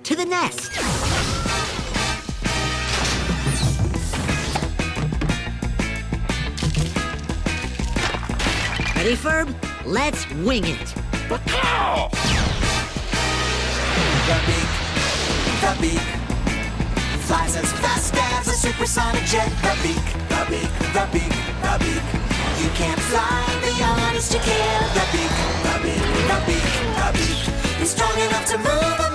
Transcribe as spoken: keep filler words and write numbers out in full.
to the nest. Ready, Ferb? Let's wing it. But how? The beak, the beak, flies as fast as a supersonic jet. The beak, the beak, the beak, the beak. You can't fly beyond its care. The beak, the beak, the beak, the beak is strong enough to move